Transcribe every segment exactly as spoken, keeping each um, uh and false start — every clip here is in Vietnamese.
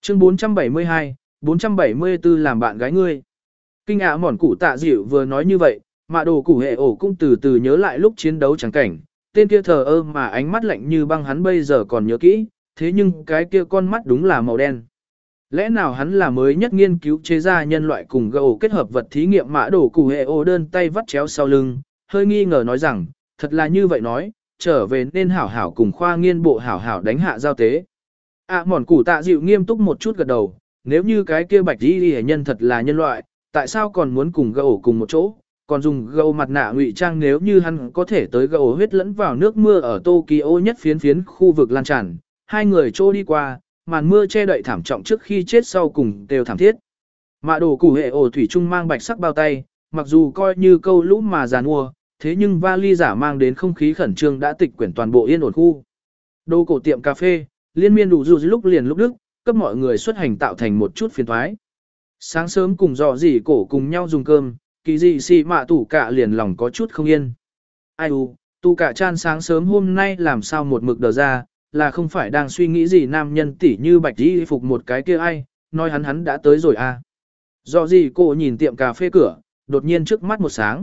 Chương bốn trăm bảy mươi hai, bốn trăm bảy mươi tư làm bạn gái ngươi. Kinh ạ mòn cụ tạ dịu vừa nói như vậy, mạ đồ cụ hệ ổ cũng từ từ nhớ lại lúc chiến đấu chẳng cảnh, tên kia thờ ơ mà ánh mắt lạnh như băng hắn bây giờ còn nhớ kỹ, thế nhưng cái kia con mắt đúng là màu đen. Lẽ nào hắn là mới nhất nghiên cứu chế ra nhân loại cùng gấu kết hợp vật thí nghiệm mã đồ cụ hệ ổ đơn tay vắt chéo sau lưng, hơi nghi ngờ nói rằng, thật là như vậy nói, trở về nên hảo hảo cùng khoa nghiên bộ hảo hảo đánh hạ giao tế. À mòn củ tạ dịu nghiêm túc một chút gật đầu, nếu như cái kia bạch y hệ nhân thật là nhân loại, tại sao còn muốn cùng gấu cùng một chỗ, còn dùng gấu mặt nạ ngụy trang nếu như hắn có thể tới gấu huyết lẫn vào nước mưa ở Tokyo nhất phiến phiến khu vực lan tràn, hai người trôi đi qua, màn mưa che đậy thảm trọng trước khi chết sau cùng đều thảm thiết. Mạ đồ củ hệ ổ thủy trung mang bạch sắc bao tay, mặc dù coi như câu lũ mà giàn mua, thế nhưng vali giả mang đến không khí khẩn trương đã tịch quyển toàn bộ yên ổn khu. Đồ cổ tiệm cà phê, liên miên đủ dù lúc liền lúc đức, cấp mọi người xuất hành tạo thành một chút phiền thoái. Sáng sớm cùng dò dỉ cổ cùng nhau dùng cơm, kỳ dị xì mạ tủ cả liền lòng có chút không yên. Ai u, tủ cả chan sáng sớm hôm nay làm sao một mực đờ ra, là không phải đang suy nghĩ gì nam nhân tỉ như bạch đi phục một cái kia ai, nói hắn hắn đã tới rồi à. Dò dỉ cổ nhìn tiệm cà phê cửa, đột nhiên trước mắt một sáng.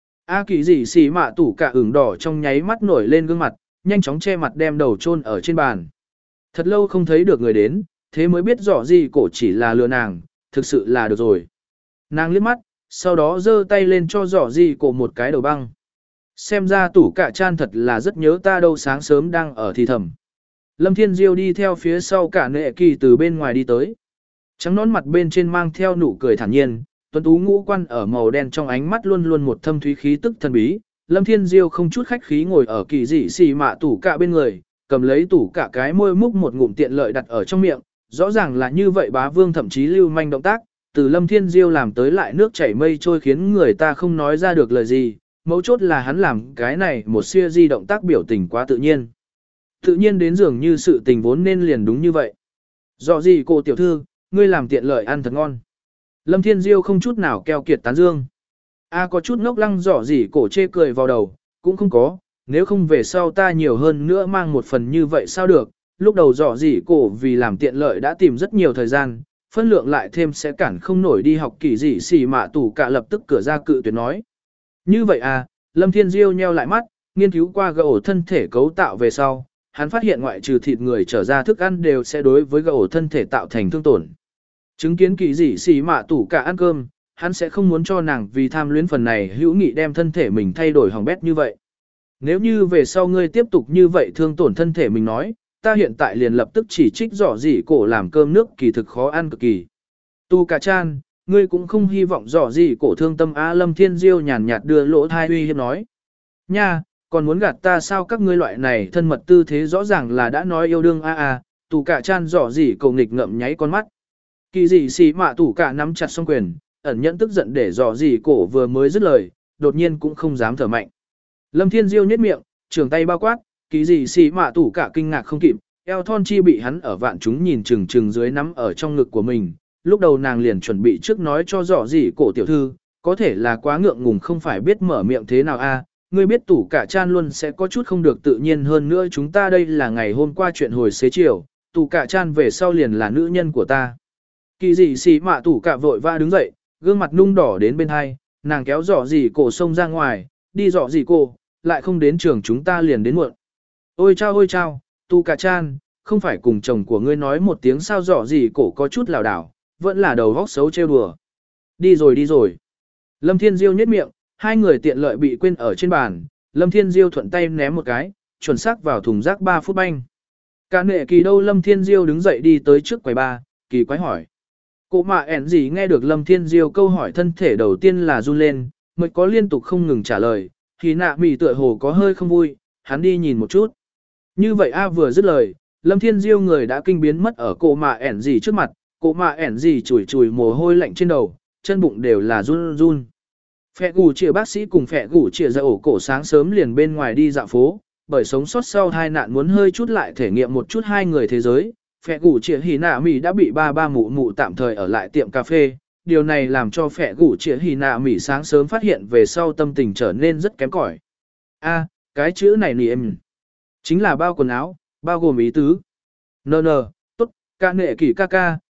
A kỳ dị xì mạ tủ cả ửng đỏ trong nháy mắt nổi lên gương mặt, nhanh chóng che mặt đem đầu chôn ở trên bàn. Thật lâu không thấy được người đến, thế mới biết rõ gì cổ chỉ là lừa nàng, thực sự là được rồi. Nàng liếc mắt, sau đó giơ tay lên cho giỏ gì cổ một cái đầu băng. Xem ra tủ cả chan thật là rất nhớ ta đâu sáng sớm đang ở thì thầm. Lâm Thiên Diêu đi theo phía sau cả nệ kỳ từ bên ngoài đi tới. Trắng nón mặt bên trên mang theo nụ cười thản nhiên, tuấn tú ngũ quan ở màu đen trong ánh mắt luôn luôn một thâm thúy khí tức thần bí. Lâm Thiên Diêu không chút khách khí ngồi ở kỳ dị xì mạ tủ cả bên người, cầm lấy tủ cả cái môi múc một ngụm tiện lợi đặt ở trong miệng, rõ ràng là như vậy bá vương thậm chí lưu manh động tác, từ Lâm Thiên Diêu làm tới lại nước chảy mây trôi khiến người ta không nói ra được lời gì, mấu chốt là hắn làm cái này một siêu di động tác biểu tình quá tự nhiên. Tự nhiên đến dường như sự tình vốn nên liền đúng như vậy. Dọ gì cô tiểu thư, ngươi làm tiện lợi ăn thật ngon. Lâm Thiên Diêu không chút nào keo kiệt tán dương. A có chút ngốc lăng dọ gì cổ chê cười vào đầu, cũng không có, nếu không về sau ta nhiều hơn nữa mang một phần như vậy sao được. Lúc đầu dọ gì cổ vì làm tiện lợi đã tìm rất nhiều thời gian, phân lượng lại thêm sẽ cản không nổi đi học kỳ dị xì mạ tủ cả lập tức cửa ra cự tuyệt nói. Như vậy à, Lâm Thiên Diêu nheo lại mắt, nghiên cứu qua gỗ thân thể cấu tạo về sau, hắn phát hiện ngoại trừ thịt người trở ra thức ăn đều sẽ đối với gỗ thân thể tạo thành thương tổn. Chứng kiến kỳ dị xì mạ tủ cả ăn cơm, hắn sẽ không muốn cho nàng vì tham luyến phần này hữu nghị đem thân thể mình thay đổi hỏng bét như vậy. Nếu như về sau ngươi tiếp tục như vậy thương tổn thân thể mình nói, ta hiện tại liền lập tức chỉ trích dọ dỉ cổ làm cơm nước kỳ thực khó ăn cực kỳ. Tu cả chan, ngươi cũng không hy vọng dọ dỉ cổ thương tâm Á. Lâm Thiên Diêu nhàn nhạt đưa lỗ thai uy hiếp nói. Nha, còn muốn gạt ta sao các ngươi loại này thân mật tư thế rõ ràng là đã nói yêu đương a a. Tu cả chan dọ dỉ cổ nghịch ngậm nháy con mắt. Kỳ dị xì mạ tủ cả nắm chặt song quyền, ẩn nhẫn tức giận để dọ dỉ cổ vừa mới dứt lời, đột nhiên cũng không dám thở mạnh. Lâm Thiên Diêu nhếch miệng, trường tay bao quát, kỳ gì xì mạ tủ cả kinh ngạc không kịp, eo thon chi bị hắn ở vạn chúng nhìn chừng chừng dưới nắm ở trong ngực của mình. Lúc đầu nàng liền chuẩn bị trước nói cho dọ dỉ cổ tiểu thư, có thể là quá ngượng ngùng không phải biết mở miệng thế nào a. Ngươi biết tủ cả chan luôn sẽ có chút không được tự nhiên hơn nữa chúng ta đây là ngày hôm qua chuyện hồi xế chiều, tủ cả chan về sau liền là nữ nhân của ta. Kỳ gì xì mạ tủ cả vội va đứng dậy, gương mặt nung đỏ đến bên hai, nàng kéo dọ dỉ cổ xông ra ngoài, đi dọ dỉ cổ, lại không đến trường chúng ta liền đến muộn. Ôi chao ôi chao, tu cả chan, không phải cùng chồng của ngươi nói một tiếng sao dọ gì cổ có chút lảo đảo, vẫn là đầu vóc xấu trêu đùa. Đi rồi đi rồi. Lâm Thiên Diêu nhếch miệng, hai người tiện lợi bị quên ở trên bàn, Lâm Thiên Diêu thuận tay ném một cái, chuẩn xác vào thùng rác ba phút banh. Cả nệ kỳ đâu Lâm Thiên Diêu đứng dậy đi tới trước quầy ba, kỳ quái hỏi. Cô mạ ẻn gì nghe được Lâm Thiên Diêu câu hỏi thân thể đầu tiên là run lên, mới có liên tục không ngừng trả lời, thì nạ mỉ tựa hồ có hơi không vui, hắn đi nhìn một chút. Như vậy A vừa dứt lời, Lâm Thiên Diêu người đã kinh biến mất ở cô mạ ẻn gì trước mặt, cô mạ ẻn gì chùi chùi mồ hôi lạnh trên đầu, chân bụng đều là run run. Phẹ gù chìa bác sĩ cùng phẹ gù chìa ra ổ cổ sáng sớm liền bên ngoài đi dạo phố, bởi sống sót sau hai nạn muốn hơi chút lại thể nghiệm một chút hai người thế giới. Phẹ gù chìa hỉ nạ mỉ đã bị ba ba mụ mụ tạm thời ở lại tiệm cà phê, điều này làm cho phẹ gù chìa hỉ nạ mỉ sáng sớm phát hiện về sau tâm tình trở nên rất kém cỏi. A, cái chữ này nì em chính là bao quần áo, bao gồm ý tứ. Nờ nờ, tốt, ca nệ kỷ ca ca,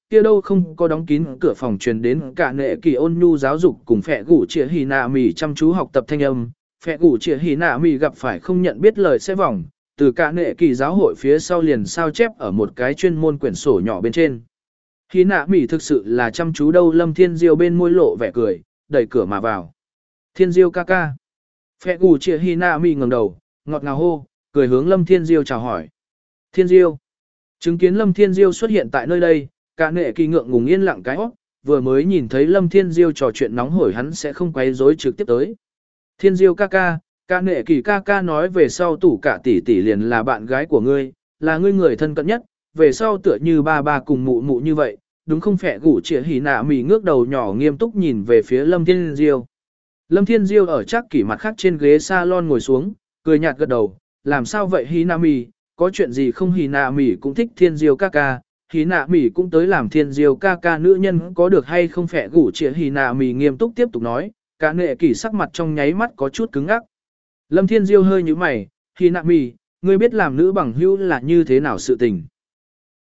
kia đâu không có đóng kín cửa phòng truyền đến cả nệ kỳ ôn nhu giáo dục cùng phẹ gủ trịa hì nạ mì chăm chú học tập thanh âm. Phẹ gủ trịa hì nạ mì gặp phải không nhận biết lời sẽ vòng, từ cả nệ kỳ giáo hội phía sau liền sao chép ở một cái chuyên môn quyển sổ nhỏ bên trên. Hì nạ mì thực sự là chăm chú đâu. Lâm Thiên Diêu bên môi lộ vẻ cười, đẩy cửa mà vào. Thiên Diêu ca ca. Phẹ gủ trịa hì nạ mì ngẩng đầu, ngọt ngào hô, cười hướng Lâm Thiên Diêu chào hỏi. Thiên Diêu. Chứng kiến Lâm Thiên Diêu xuất hiện tại nơi đây, cả nệ kỳ ngượng ngùng yên lặng cái óc, vừa mới nhìn thấy Lâm Thiên Diêu trò chuyện nóng hổi hắn sẽ không quấy rối trực tiếp tới. Thiên Diêu ca ca, cả nệ kỳ ca ca nói về sau tủ cả tỷ tỷ liền là bạn gái của ngươi, là ngươi người thân cận nhất, về sau tựa như ba ba cùng mụ mụ như vậy, đúng không? Phẹ gủ trịa hỉ nạ mì ngước đầu nhỏ nghiêm túc nhìn về phía Lâm Thiên Diêu. Lâm Thiên Diêu ở chắc kỷ mặt khác trên ghế salon ngồi xuống, cười nhạt gật đầu, làm sao vậy hỉ nạ mì, có chuyện gì không? Hỉ nạ mì cũng thích Thiên Diêu ca ca. Hỉ nạ mỉ cũng tới làm Thiên Diêu ca ca nữ nhân có được hay không? Phẹ gủ trịa hỉ nạ mỉ nghiêm túc tiếp tục nói, cả nệ kỳ sắc mặt trong nháy mắt có chút cứng ngắc. Lâm Thiên Diêu hơi nhíu mày, hỉ nạ mỉ, ngươi biết làm nữ bằng hữu là như thế nào sự tình?